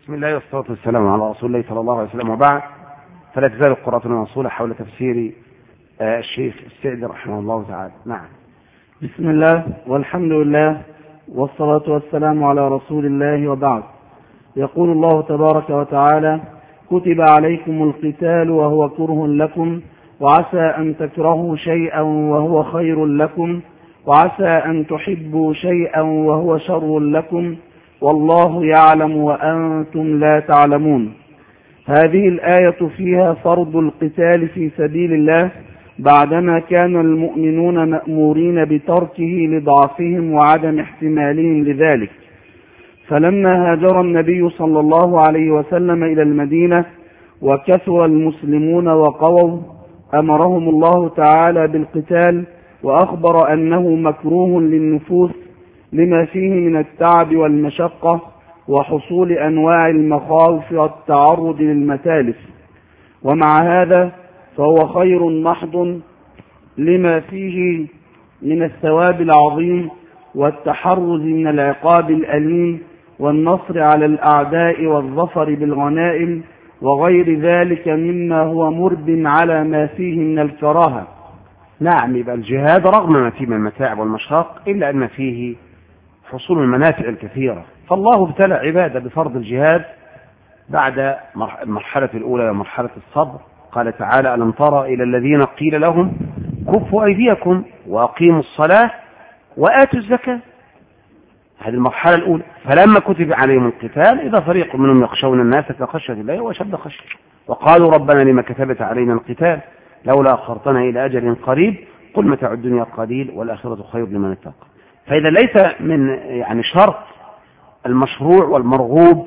بسم الله والصلاة والسلام على رسول الله صلى الله عليه وسلم، وبعد، فلا تزال قراءتنا موصولة حول تفسير الشيخ السعدي رحمه الله تعالى. نعم. بسم الله والحمد لله والصلاة والسلام على رسول الله، وبعد. يقول الله تبارك وتعالى: كتب عليكم القتال وهو كره لكم، وعسى أن تكرهوا شيئا وهو خير لكم، وعسى أن تحبوا شيئا وهو شر لكم، والله يعلم وأنتم لا تعلمون. هذه الآية فيها فرض القتال في سبيل الله بعدما كان المؤمنون مأمورين بتركه لضعفهم وعدم احتمالهم لذلك. فلما هاجر النبي صلى الله عليه وسلم إلى المدينة وكثر المسلمون وقووا، أمرهم الله تعالى بالقتال، وأخبر أنه مكروه للنفوس لما فيه من التعب والمشقة وحصول أنواع المخاوف والتعرض للمتالف. ومع هذا فهو خير محض لما فيه من الثواب العظيم والتحرز من العقاب الأليم والنصر على الأعداء والظفر بالغنائم وغير ذلك مما هو مرب على ما فيه من الكراهة. نعم، يبقى الجهاد رغم ما فيه من المتاعب والمشاق إلا أن فيه حصول المنافع الكثيرة. فالله ابتلى عباده بفرض الجهاد بعد المرحلة الأولى ومرحلة الصبر. قال تعالى: ألم تر إلى الذين قيل لهم كفوا أيديكم وأقيموا الصلاة وآتوا الزكاة. هذه المرحلة الأولى. فلما كتب عليهم القتال إذا فريق منهم يخشون الناس كخشية الله وأشد خشية، وقالوا ربنا لما كتبت علينا القتال لولا أخرتنا إلى أجل قريب قل متاع الدنيا قليل والآخرة خير لمن اتقى. فإذا ليس من شرط المشروع والمرغوب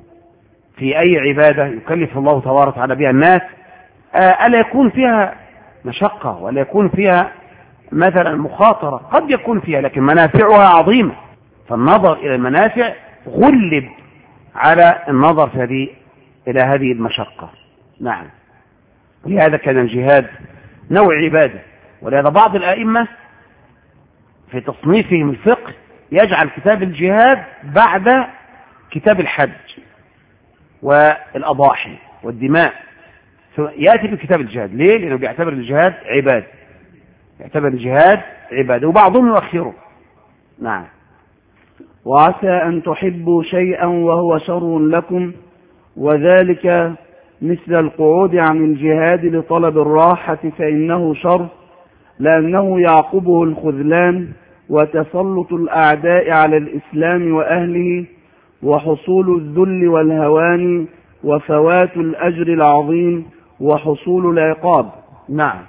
في أي عبادة يكلف الله تبارك وتعالى بها الناس ألا يكون فيها مشقة ولا يكون فيها مثلا مخاطرة. قد يكون فيها لكن منافعها عظيمة، فالنظر إلى المنافع غلب على النظر إلى هذه المشقة. نعم. ولهذا كان الجهاد نوع عبادة، ولهذا بعض الأئمة في تصنيفهم الفقه يجعل كتاب الجهاد بعد كتاب الحج والأضاحي والدماء، يأتي بكتاب الجهاد. ليه؟ لأنه بيعتبر الجهاد عبادة، يعتبر الجهاد عبادة، وبعضهم يؤخره. نعم. وعسى أن تحبوا شيئا وهو شر لكم، وذلك مثل القعود عن الجهاد لطلب الراحة فإنه شر، لأنه يعقبه الخذلان وتسلط الأعداء على الإسلام وأهله وحصول الذل والهوان وفوات الأجر العظيم وحصول العقاب. نعم.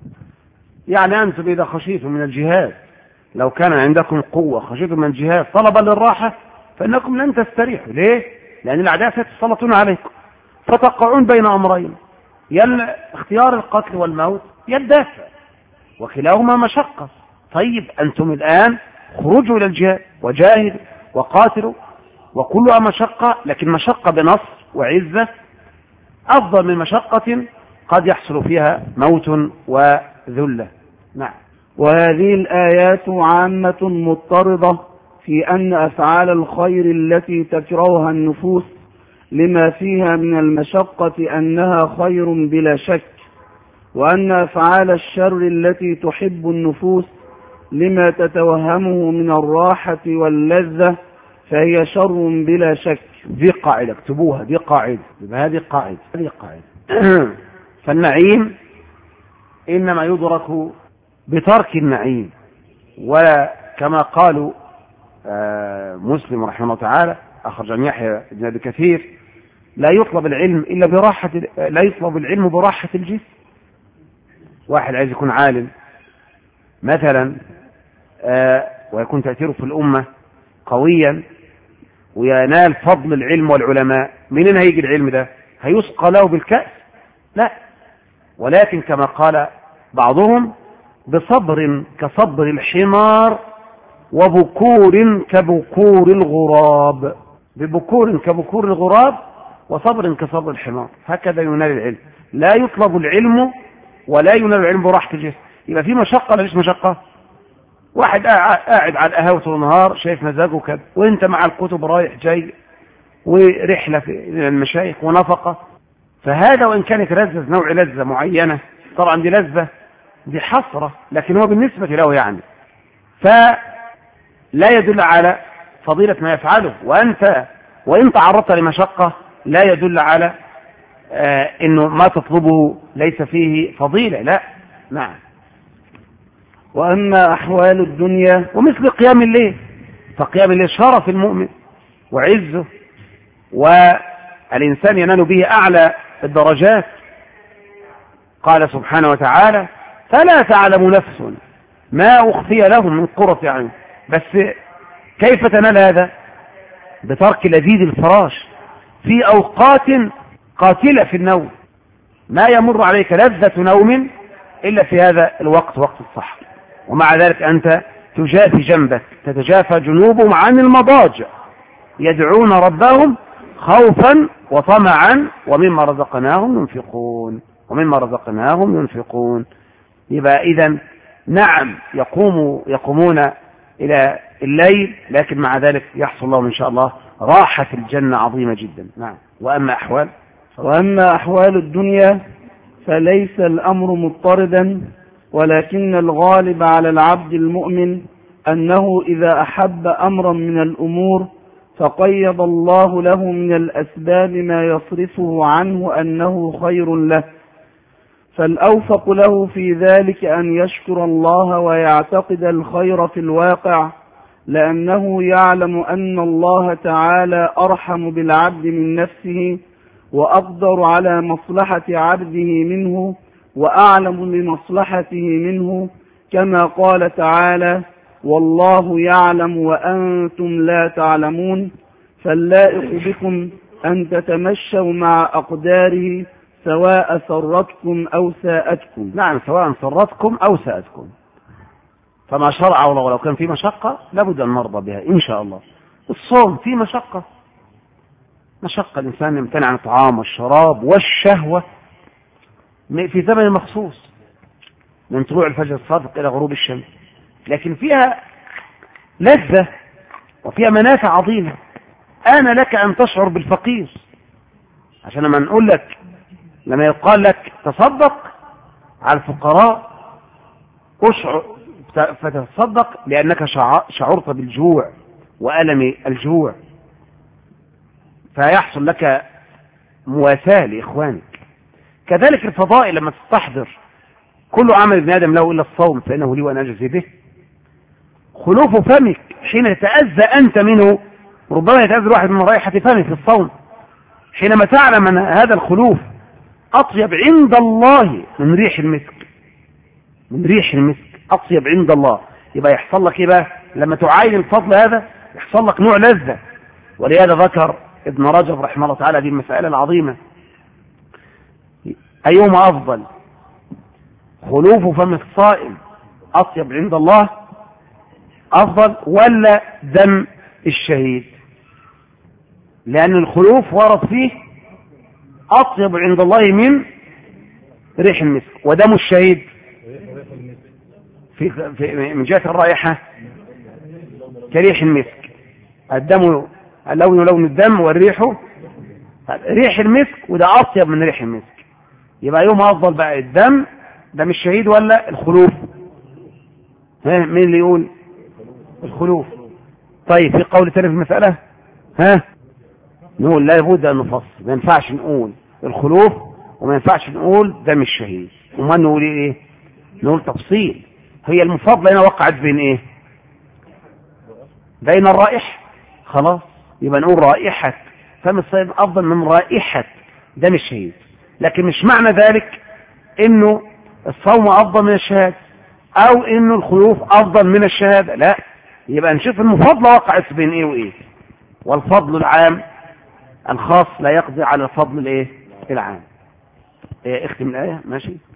يعني أنتم إذا خشيتم من الجهاد، لو كان عندكم قوة خشيتم من الجهاد طلبا للراحة فإنكم لن تستريحوا. ليه؟ لأن الأعداء سيتسلطون عليكم فتقعون بين أمرين: يا اختيار القتل والموت يا الدافع، وكلاهما مشقة. طيب أنتم الآن خرجوا إلى الجهاد وجاهدوا وقاتلوا، وكلها مشقة، لكن مشقة بنصر وعزة أفضل من مشقة قد يحصل فيها موت وذلة. نعم. وهذه الآيات عامة مضطردة في أن أفعال الخير التي تكرهها النفوس لما فيها من المشقة أنها خير بلا شك، وأن أفعال الشر التي تحب النفوس لما تتوهمه من الراحة واللذة فهي شر بلا شك. دي قاعدة، اكتبوها، دي قاعدة، هذه قاعدة. فالنعيم إنما يدرك بترك النعيم، وكما قالوا مسلم رحمه الله تعالى أخرج عن يحيى بن أبي كثير: لا يطلب العلم براحة الجسم. واحد عايز يكون عالم مثلا ويكون تأثيره في الأمة قويا وينال فضل العلم والعلماء، منين هيجي العلم ده؟ هيسقى له بالكأس؟ لا، ولكن كما قال بعضهم: بصبر كصبر الحمار وبكور كبكور الغراب. ببكور كبكور الغراب وصبر كصبر الحمار. هكذا ينال العلم. لا يطلب العلم ولا ينال العلم براحة الجسم. يبقى في مشقة ولا مش مشقة؟ واحد قاعد على القهوة طول النهار شايف مزاجه كده، وانت مع الكتب رايح جاي ورحلة في المشايخ ونفقة، فهذا وإن كان يتلذذ نوع لذة معينة، طبعا دي لذة دي حسرة، لكن هو بالنسبة له يعني فلا يدل على فضيلة ما يفعله. وأنت وإن تعرضت لمشقة لا يدل على إنه ما تطلبه ليس فيه فضيلة، لا. نعم. وأما أحوال الدنيا ومثل قيام الليل، فقيام الليل شرف المؤمن وعزه، والإنسان ينال به أعلى الدرجات. قال سبحانه وتعالى: فلا تعلم نفس ما أخفي لهم من قرة أعين. بس كيف تنال هذا؟ بترك لذيذ الفراش في أوقات قاتلة في النوم، ما يمر عليك لذة نوم إلا في هذا الوقت، وقت الصحر، ومع ذلك أنت تجافي جنبك، تتجافى جنوبهم عن المضاجع يدعون ربهم خوفا وطمعا ومما رزقناهم ينفقون. يبقى إذن نعم يقومون إلى الليل، لكن مع ذلك يحصل لهم إن شاء الله راحة في الجنة عظيمة جدا. نعم. وأما أحوال الدنيا فليس الأمر مضطردا، ولكن الغالب على العبد المؤمن أنه إذا أحب أمرا من الأمور فقيض الله له من الأسباب ما يصرفه عنه أنه خير له، فالأوفق له في ذلك أن يشكر الله ويعتقد الخير في الواقع، لأنه يعلم أن الله تعالى أرحم بالعبد من نفسه وأقدر على مصلحة عبده منه وأعلم بمصلحته منه، كما قال تعالى: والله يعلم وأنتم لا تعلمون، فاللائق بكم أن تتمشوا مع أقداره سواء سرتكم أو ساءتكم. نعم، سواء سرتكم أو ساءتكم، فما شرع ولو كان في مشقة لابد أن نرضى بها إن شاء الله. الصوم في مشقة الإنسان يمتنع عن الطعام والشراب والشهوة في زمن مخصوص من طلوع الفجر الصادق إلى غروب الشمس، لكن فيها لذة وفيها منافع عظيمة. أنا لك أن تشعر بالفقير، عشان لما نقول لك، لما يقال لك تصدق على الفقراء فتصدق لأنك شعرت بالجوع وألم الجوع، فيحصل لك مواساة لإخوانك. كذلك الفضائل لما تستحضر كل عمل ابن آدم له إلا الصوم فإنه لي وأنا أجزي به، خلوف فمك حين يتأذى أنت منه، ربما يتأذى الواحد من رائحة فمه في الصوم، حينما تعلم أن هذا الخلوف أطيب عند الله من ريح المسك أطيب عند الله، يبقى يحصل لك إيه بقى لما تعاين الفضل هذا؟ يحصل لك نوع لذة. ولهذا ذكر ابن رجب رحمه الله تعالى دي المسألة العظيمة: أيهما أفضل، خلوف فم الصائم أطيب عند الله أفضل ولا دم الشهيد؟ لأن الخلوف ورد فيه أطيب عند الله من ريح المسك، ودم الشهيد في من جهة الرائحة كريح المسك، الدم اللون لون الدم والريح ريح المسك، وده أطيب من ريح المسك. يبقى يوم أفضل بقى دم الشهيد ولا الخلوف؟ مين اللي يقول الخلوف؟ طيب في قول ثاني في المسألة نقول لا بد أن نفصل، ما ينفعش نقول الخلوف وما ينفعش نقول دم الشهيد، وما نقول ايه؟ نقول تفصيل. هي المفاضلة هنا وقعت بين ايه؟ بين الرائحة، خلاص يبقى نقول رائحة فم الصائم أفضل من رائحة دم الشهيد، لكن مش معنى ذلك انه الصوم أفضل من الشهادة او انه الخلوف أفضل من الشهادة، لا، يبقى نشوف المفاضلة وقعت بين ايه وايه، والفضل العام الخاص لا يقضي على الفضل الايه العام. اختم الآية ماشي.